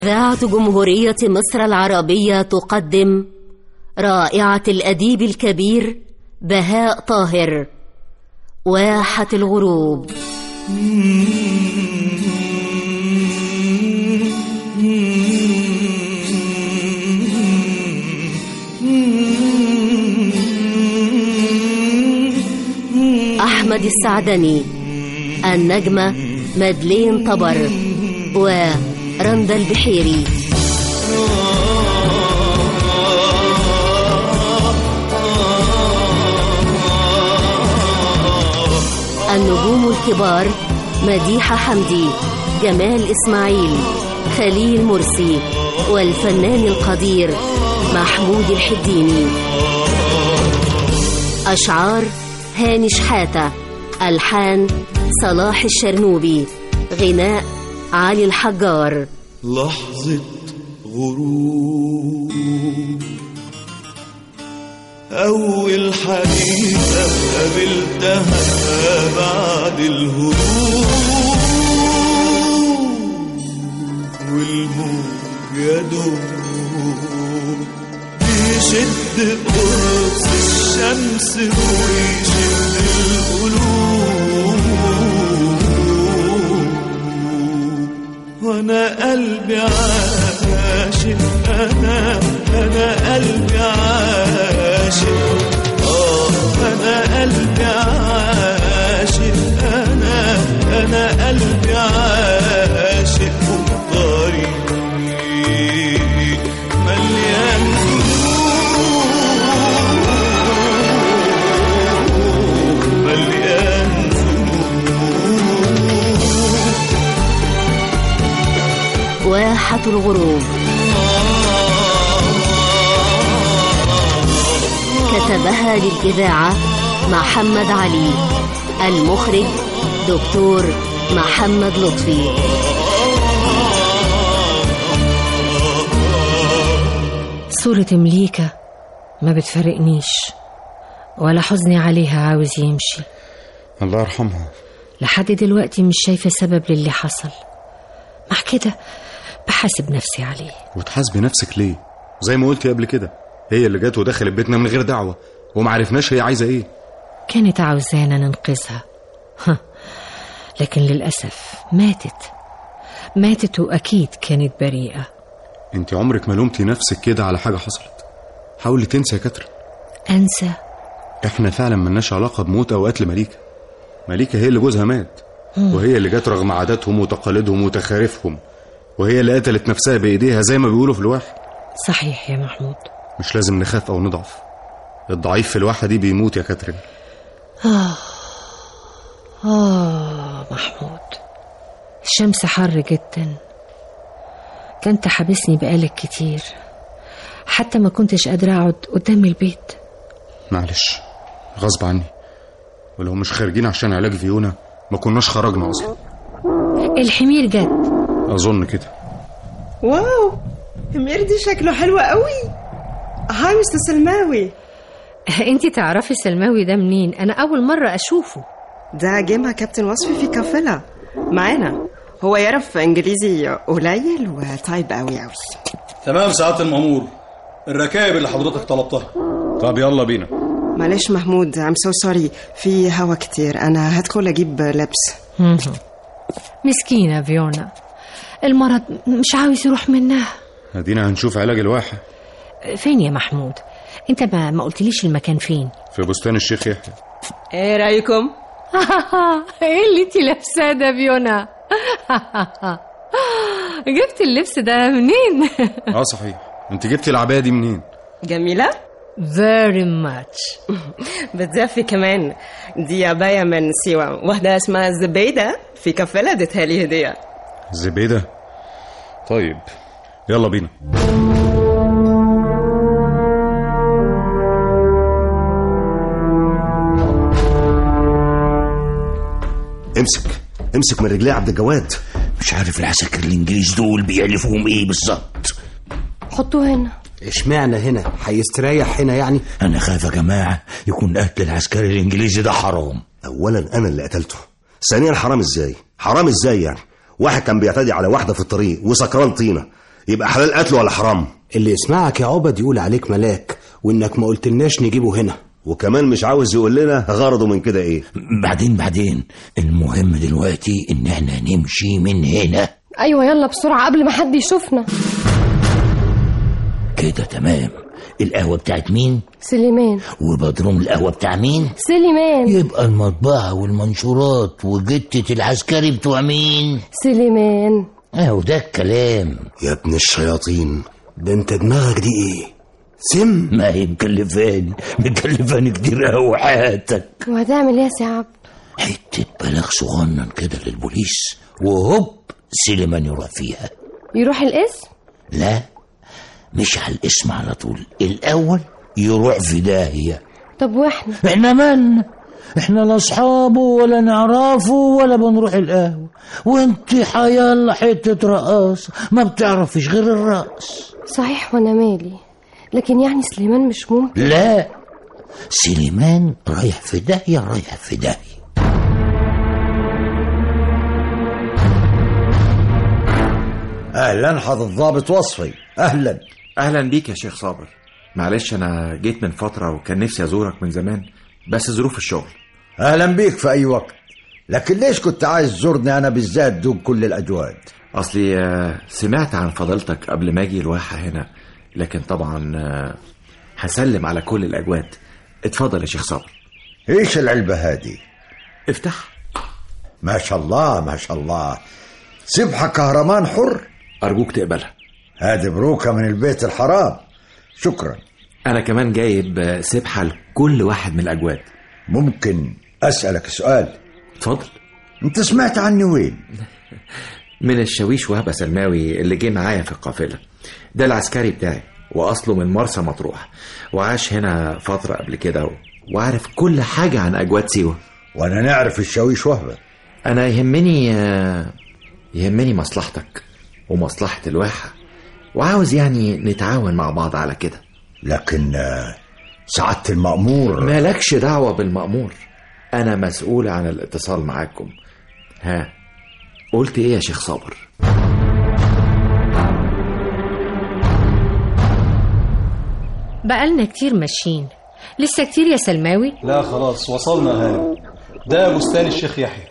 إذاعة جمهورية مصر العربية تقدم رائعة الأديب الكبير بهاء طاهر، واحة الغروب. أحمد السعدني، النجمة مدلين طبر ورندا البحيري. النجوم الكبار مديحة حمدي، جمال إسماعيل، خليل مرسي، والفنان القدير محمود الحديني. أشعار هاني شحاتة، ألحان صلاح الشرنوبي، غناء علي الحجار. لحظة غروب، أول حديثة قابلتها بعد الهروب، والموج يدوب بيشد قرص الشمس ويشد القلوب، وانا قلبي عاشق، انا قلبي عاشق، انا قلبي عاشق، انا قلبي عاشق، والطريق مليان ذنوب، مليان ذنوب. واحة الغروب كتبها للإذاعة محمد علي، المخرج دكتور محمد لطفي. صورة مليكة ما بتفرقنيش، ولا حزني عليها عاوز يمشي. الله يرحمها. لحد دلوقتي مش شايفة سبب للي حصل، مع كده بحاسب نفسي عليه. وتحاسبي نفسك ليه؟ زي ما قلتي قبل كده، هي اللي جت ودخلت بيتنا من غير دعوة ومعرفناش هي عايزة ايه. كانت عاوزانا ننقذها، لكن للأسف ماتت وأكيد كانت بريئة. انت عمرك ما لومتي نفسك كده على حاجة حصلت. حاولي تنسى يا كاترين. أنسى؟ احنا فعلا ملناش علاقة بموت أو قتل مليكة هي اللي جوزها مات، وهي اللي جت رغم عاداتهم وتقاليدهم وتخارفهم، وهي اللي قتلت نفسها بإيديها زي ما بيقولوا في الواحة. صحيح يا محمود، مش لازم نخاف أو نضعف. الضعيف في الواحة دي بيموت يا كاترين. محمود، الشمس حر جدا، كنت حابسني بقالك كتير، حتى ما كنتش قادرة أقعد قدام البيت. معلش، غصب عني، ولو مش خارجين عشان علاج فيونا ما كناش خرجنا أصلا. الحمير جد أظن كده. واو، حمير دي شكله حلو قوي. هاي مستر سلماوي. انتي تعرفي سلماوي ده منين؟ أنا أول مرة أشوفه. ده جه مع كابتن وصفي في كافيلا معانا، هو يعرف إنجليزي قليل وطيب قوي. تمام سعادة المأمور، الركائب اللي حضرتك طلبتها. طب يلا بينا. معلش محمود، I'm so sorry، في هوا كتير، أنا هدخل أجيب لبس. مسكينة فيونا، المرض مش عاوز يروح منها. هدينا هنشوف علاج الواحة. فين يا محمود؟ انت ما قلتليش المكان فين؟ في بستان الشيخ يحيى. ايه رأيكم؟ ايه اللي انت لابساه ده فيونا؟ جبت اللبس ده منين؟ صحيح، انت جبتي العباية دي منين؟ جميلة؟ very much. بتزفي كمان، دي عباية من سيوة، واحدة اسمها الزبيدة في كفالة ادتها لي هدية. الزبيدة؟ طيب يلا بينا. امسك من رجلي عبد الجواد. مش عارف العساكر الانجليز دول بيعرفوهم ايه بالظبط. حطوه هنا. اشمعنى هنا؟ هيستريح هنا يعني؟ انا خايف يا جماعه يكون قتل العسكري الانجليزي ده حرام. اولا انا اللي قتلته، ثانيا حرام ازاي يعني؟ واحد كان بيعتدي على واحده في الطريق وسكران طينه، يبقى حلال قتل ولا حرام؟ اللي يسمعك يا عبد يقول عليك ملاك، وانك ما قلتلناش نجيبه هنا، وكمان مش عاوز يقول لنا غرضه من كده ايه. بعدين المهم دلوقتي ان احنا نمشي من هنا. ايوه يلا بسرعة قبل ما حد يشوفنا. كده تمام. القهوة بتاعت مين؟ سليمان. وبدروم القهوة بتاع مين؟ سليمان. يبقى المطبعة والمنشورات وجتة العسكري بتوع مين؟ سليمان. ده الكلام يا ابن الشياطين، ده انت دماغك دي ايه؟ سم؟ ما هي مكلفاني كتير قوي حياتك. وهتعمل ايه يا سي عبد؟ حتة بلاغ صغنن كده للبوليس وهوب سليمان يروح فيها. يروح القسم؟ لا، مش على الاسم على طول، الاول يروح في داهية. طب احنا مالنا؟ احنا لا اصحابه ولا نعرفه ولا بنروح القهوة، وانت حيالله حتة رقاصة ما بتعرفش غير الرقص. صحيح وانا مالي، لكن يعني سليمان مش ممكن. لا، سليمان رايح في داهية. اهلا حضرة الضابط وصفي. اهلا بيك يا شيخ صابر. معلش انا جيت من فترة وكان نفسي ازورك من زمان، بس ظروف الشغل. اهلا بيك في اي وقت، لكن ليش كنت عايز تزورني انا بالذات دون كل الاجواد؟ اصلي سمعت عن فضيلتك قبل ما اجي الواحة هنا، لكن طبعا هسلم على كل الاجواد. اتفضل يا شيخ صابر. ايش العلبة هذه؟ افتح. ما شاء الله، سبحة كهرمان حر. ارجوك تقبلها. هذه بروكة من البيت الحرام. شكرا. انا كمان جايب سبحة لكل واحد من الاجواد. ممكن اسألك سؤال؟ اتفضل. انت سمعت عني وين؟ من الشاويش وهبة سلماوي اللي جه معايا في القافلة. ده العسكري بتاعي، واصله من مرسى مطروح، وعاش هنا فترة قبل كده وعارف كل حاجة عن اجواد سيوة. وانا نعرف الشاويش وهبة. انا يهمني مصلحتك ومصلحة الواحة، وعاوز يعني نتعاون مع بعض على كده. لكن سعادة المأمور. مالكش دعوة بالمأمور، انا مسؤول عن الاتصال معاكم. قلت ايه يا شيخ صابر؟ بقالنا كتير ماشيين. لسه كتير يا سلماوي؟ لا خلاص وصلنا هاني. ده بستان الشيخ يحيى.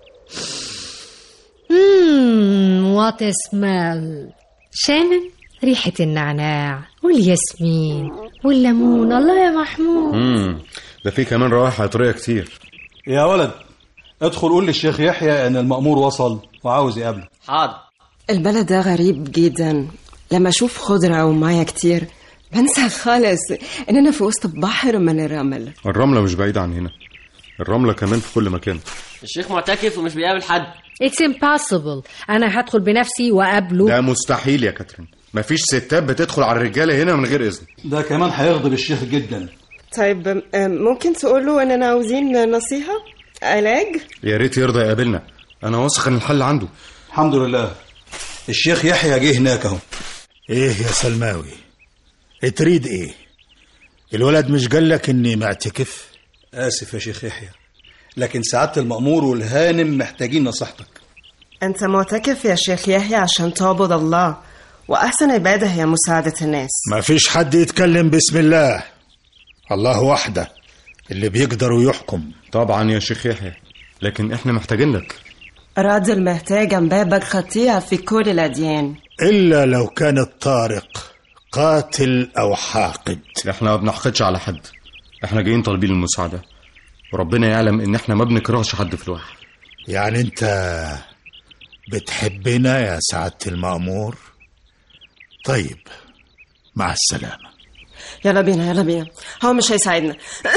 وات سمال. شامم ريحة النعناع والياسمين والليمون. الله يا محمود. ده في كمان روائح عطرية كتير. يا ولد ادخل قول للشيخ يحيى ان المأمور وصل وعاوز يقابله. حاضر. البلد ده غريب جدا، لما اشوف خضرة ومية كتير بنسى خالص اننا في وسط بحر من الرمل. الرملة مش بعيدة عن هنا، الرملة كمان في كل مكان. الشيخ معتكف ومش بيقابل حد. It's impossible. أنا هدخل بنفسي وأقابله. ده مستحيل يا كاترين، مفيش ستات بتدخل على الرجالة هنا من غير إذن. ده كمان هيغضب الشيخ جدا. طيب ممكن تقوله إننا عاوزين نصيحة علاج؟ يا ريت يرضى يقابلنا، أنا واثق إن الحل عنده. الحمد لله. الشيخ يحيى جه هناك اهو. ايه يا سلماوي، تريد ايه؟ الولد مش قالك اني معتكف؟ اسف يا شيخ يحيى، لكن سعادة المأمور والهانم محتاجين نصيحتك. انت معتكف يا شيخ يحيى عشان تعبد الله، واحسن عبادة هي مساعدة الناس. ما فيش حد يتكلم بسم الله، الله وحده اللي بيقدر ويحكم. طبعا يا شيخ يحيى، لكن احنا محتاجين لك. راجل محتاج عن بابك خطيئة في كل الأديان، إلا لو كان الطارق قاتل أو حاقد. احنا ما بنحقدش على حد، احنا جايين طالبين المساعدة، وربنا يعلم ان احنا ما بنكرهش حد في الواحد. يعني انت بتحبنا يا سعادة المأمور؟ طيب مع السلامة. يلا بينا هو مش هيساعدنا.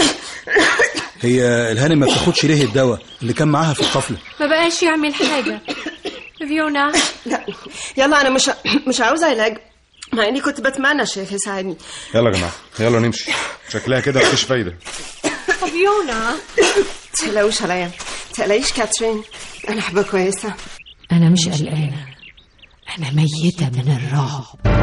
هي الهانم ما بتاخدش ليه الدواء اللي كان معاها في القفلة؟ ما بقاش يعمل حاجة. فيونا لا يلا انا مش عاوزة علاج، مع اني كنت بتمنى الشيخ يساعدني. يلا يا جماعة يلا نمشي، شكلها كده مفيش فايدة. فيونا تقلقوش عليا، تقلقيش كاترين، انا حبة كويسة. انا مش قلقانة، انا ميتة من الرعب.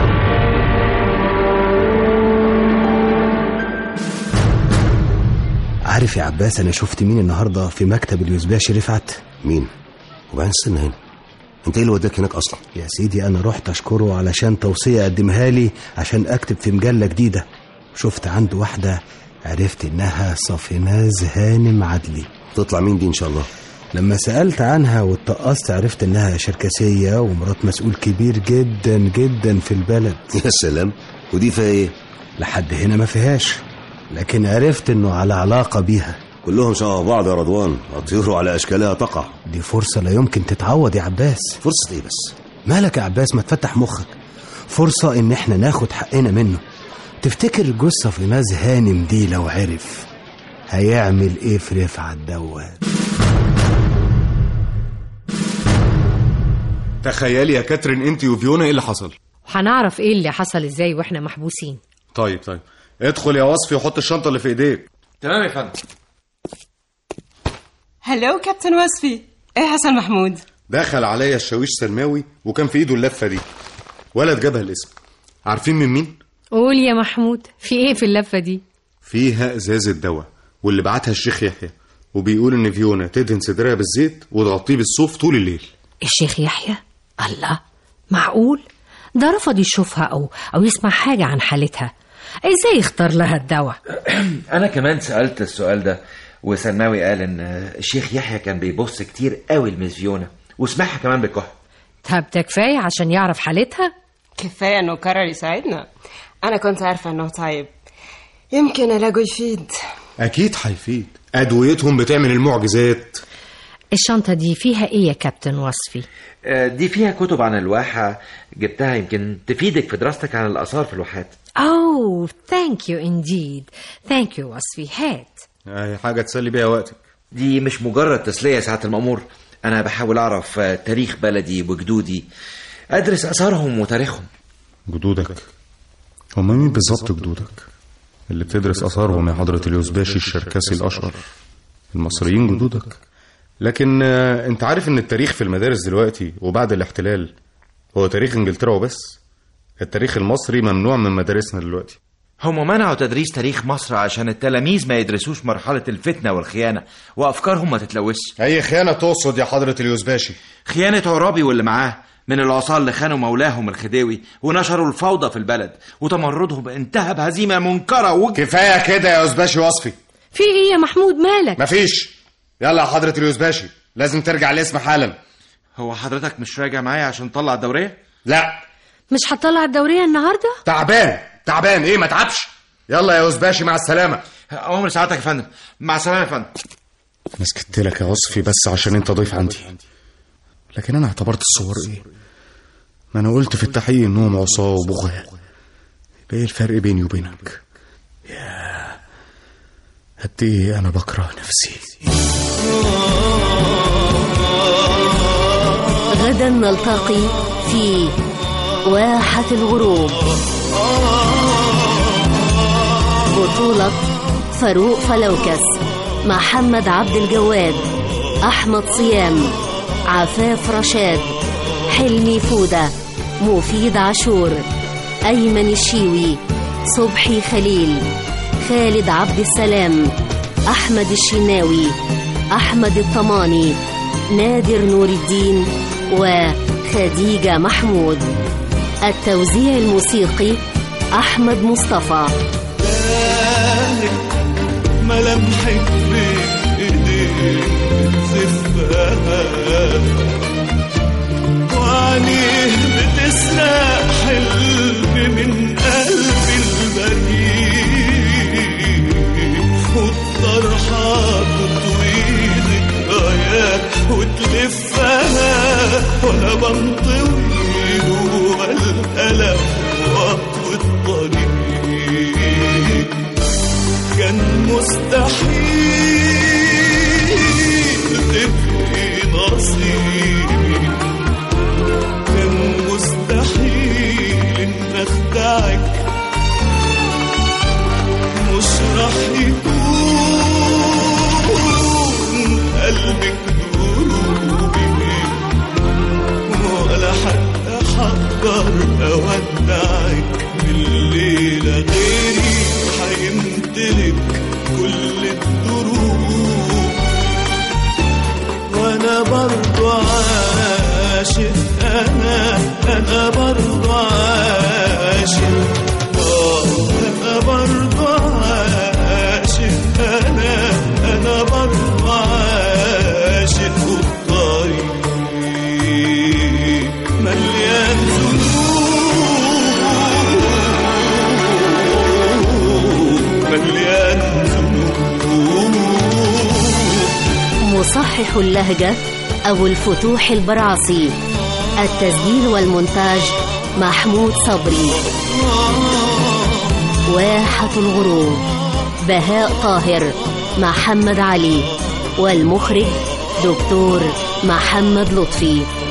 عارف يا عباس انا شفت مين النهارده في مكتب اليوزباشي رفعت؟ مين؟ وبعدين استنى هنا، انت ايه اللي وداك هناك اصلا؟ يا سيدي انا رحت اشكره علشان توصية قدمها لي عشان اكتب في مجلة جديدة. شفت عنده واحدة عرفت انها صافيناز هانم عدلي. تطلع مين دي ان شاء الله؟ لما سألت عنها واتقصت عرفت انها شركسية ومرات مسؤول كبير جدا جدا في البلد. يا سلام، ودي فيها ايه؟ لحد هنا ما فيهاش، لكن عرفت انه على علاقة بيها. كلهم شبه بعض يا رضوان، الطيور على اشكالها تقع. دي فرصة لا يمكن تتعوض يا عباس. فرصة ايه بس؟ مالك يا عباس، ما تفتح مخك. فرصة ان احنا ناخد حقنا منه. تفتكر جوز صافيناز هانم دي لو عرف هيعمل ايه في رفعت دوت؟ تخيلي يا كاترين انت وفيونا ايه اللي حصل. هنعرف ايه اللي حصل ازاي واحنا محبوسين. طيب ادخل يا وصفي وحط الشنطة اللي في ايديك. تمام يا فندم. هلو كابتن وصفي. ايه حسن محمود؟ دخل عليا الشاويش سلماوي وكان في ايده اللفة دي. ولد جابها الاسم. عارفين من مين؟ قول يا محمود، في ايه في اللفة دي؟ فيها ازازة دواء، واللي بعتها الشيخ يحيى، وبيقول ان فيونا تدهن صدرها بالزيت وتغطيه بالصوف طول الليل. الشيخ يحيى؟ الله، معقول؟ ده رفض يشوفها او يسمع حاجة عن حالتها. ازاي يختار لها الدواء؟ انا كمان سألت السؤال ده، وسلماوي قال ان الشيخ يحيى كان بيبص كتير قوي لمس فيونا وسمعها كمان بالكحل. طب ده كفاية عشان يعرف حالتها؟ كفاية انه قرر يساعدنا. انا كنت عارفة انه طيب، يمكن الاقوا يفيد. اكيد هيفيد، ادويتهم بتعمل المعجزات. الشنطة دي فيها ايه يا كابتن وصفي؟ دي فيها كتب عن الواحة، جبتها يمكن تفيدك في دراستك عن الآثار في الواحات. Oh, thank you indeed. Thank you وصفي. هات. حاجة تسلي بيها وقتك. دي مش مجرد تسلية يا سعادة المأمور، أنا بحاول أعرف تاريخ بلدي وجدودي، أدرس أثارهم وتاريخهم. جدودك؟ هم مين بالظبط جدودك اللي بتدرس أثارهم يا حضرة اليوزباشي الشركسي الأشهر؟ المصريين جدودك؟ لكن انت عارف ان التاريخ في المدارس دلوقتي وبعد الاحتلال هو تاريخ انجلترا وبس. التاريخ المصري ممنوع من مدارسنا دلوقتي. هم منعوا تدريس تاريخ مصر عشان التلاميذ ما يدرسوش مرحلة الفتنة والخيانة وأفكارهم ما تتلوثش. أي خيانة تقصد يا حضرة اليوزباشي؟ خيانة عرابي واللي معاه من العصاة اللي خانوا مولاهم الخديوي ونشروا الفوضى في البلد، وتمردهم انتهى بهزيمة منكرة كفاية كده يا يوزباشي وصفي. في ايه يا محمود مالك؟ مفيش. يلا يا حضرة اليوزباشي لازم ترجع الاسم حالا. هو حضرتك مش راجع معايا عشان تطلع الدورية؟ لا. مش هتطلع الدورية النهاردة؟ تعبان ايه ما تعبش. يلا يا يوزباشي مع السلامة. أمر سعادتك يا فندم. مع السلامة يا فندم. انا سكت لك يا وصفي بس عشان انت ضيف عندي، لكن انا اعتبرت الصور ايه؟ ما انا قلت في التحقيق انهم عصاه وبغاة. ايه الفرق بيني وبينك؟ يا قد ايه انا بكره نفسي. غدا نلتقي في واحة الغروب. بطولة فاروق فلوكس، محمد عبد الجواد، أحمد صيام، عفاف رشاد، حلمي فودة، مفيد عاشور، أيمن الشيوي، صبحي خليل، خالد عبد السلام، أحمد الشناوي، أحمد الطماني، نادر نور الدين وخديجة محمود. التوزيع الموسيقي أحمد مصطفى. ملامحك بإيديك زفاها وعينيه بتسرق حلم من قلبي البريء، والطرحة تطوي ذكريات وتلفها وأنا بنطوي جوا الألم وأطوي الطريق. كان مستحيل تبقي نصيبي، كان مستحيل إن أخدعك، مش رح يكون قلبك دروبي، ولا حتى حقدر أودعك. الليلة غيري حيمتلك كل الدروب، وانا برضو عاشق عاشق أنا برضو عاشق أنا برضو عاشق أنا برضو عاشق والطريق مليان ذنوب مليان ذنوب. مصحح اللهجة أبو الفتوح البرعصي. التسجيل والمونتاج محمود صبري. واحة الغروب بهاء طاهر محمد علي. والمخرج دكتور محمد لطفي.